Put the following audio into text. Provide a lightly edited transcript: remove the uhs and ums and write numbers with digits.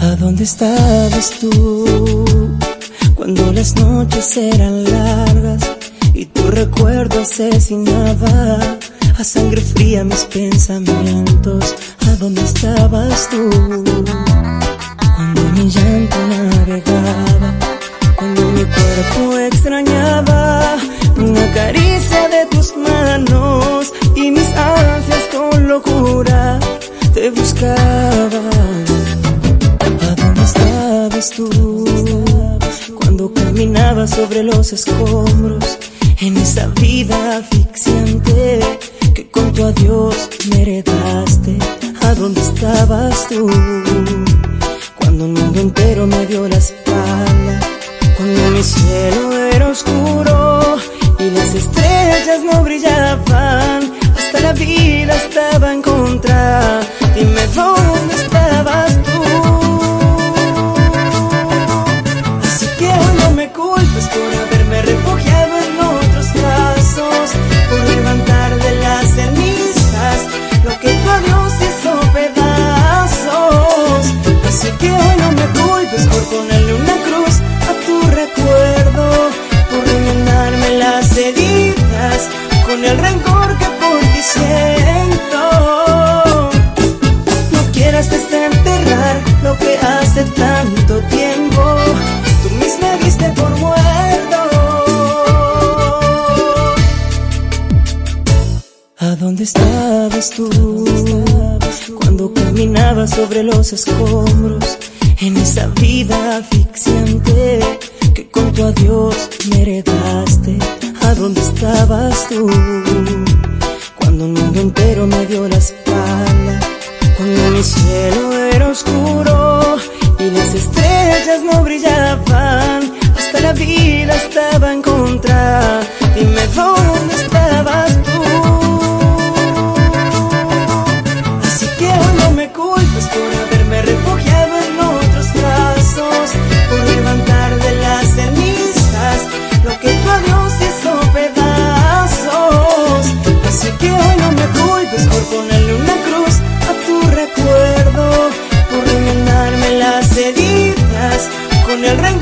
¿A dónde estabas tú cuando las noches eran largas y tu recuerdo asesinaba a sangre fría mis pensamientos? ¿A dónde estabas tú cuando mi llanto navegaba, cuando mi cuerpo extrañaba una caricia de tus manos y mis ansias con locura te buscaban? ¿A dónde estabas tú cuando caminabas sobre los escombros en esa vida asfixiante que con tu adiós me heredaste? ¿A dónde estabas tú cuando el mundo entero me dio la espalda, cuando mi cielo era oscuro y las estrellas no brillaban, hasta la vida estaba en contra? Dime dónde estabas tú. Así que hoy no me culpes por haberme refugiado en otros brazos, por levantar de las cenizas lo que tu adiós hizo pedazos. Así que hoy no me culpes por ponerle una cruz a tu recuerdo, por remendarme las heridas con el rencor que por ti siento. No quieras desenterrar lo que hace tanto tiempo tú misma diste por muerto. ¿A dónde estabas tú cuando caminabas sobre los escombros en esa vida asfixiante que con tu adiós me heredaste? ¿A dónde estabas tú cuando el mundo entero me dio la espalda, cuando mi cielo era oscuro y las estrellas no brillaban, hasta la vida estaba en contra? Dime dónde estabas tú. Así que hoy no me culpes por haberme refugiado en otros brazos, por levantar de las cenizas lo que tu adiós hizo pedazos. Así que hoy no me culpes por ponerle una cruz a tu recuerdo, por remendarme las heridas con el rencor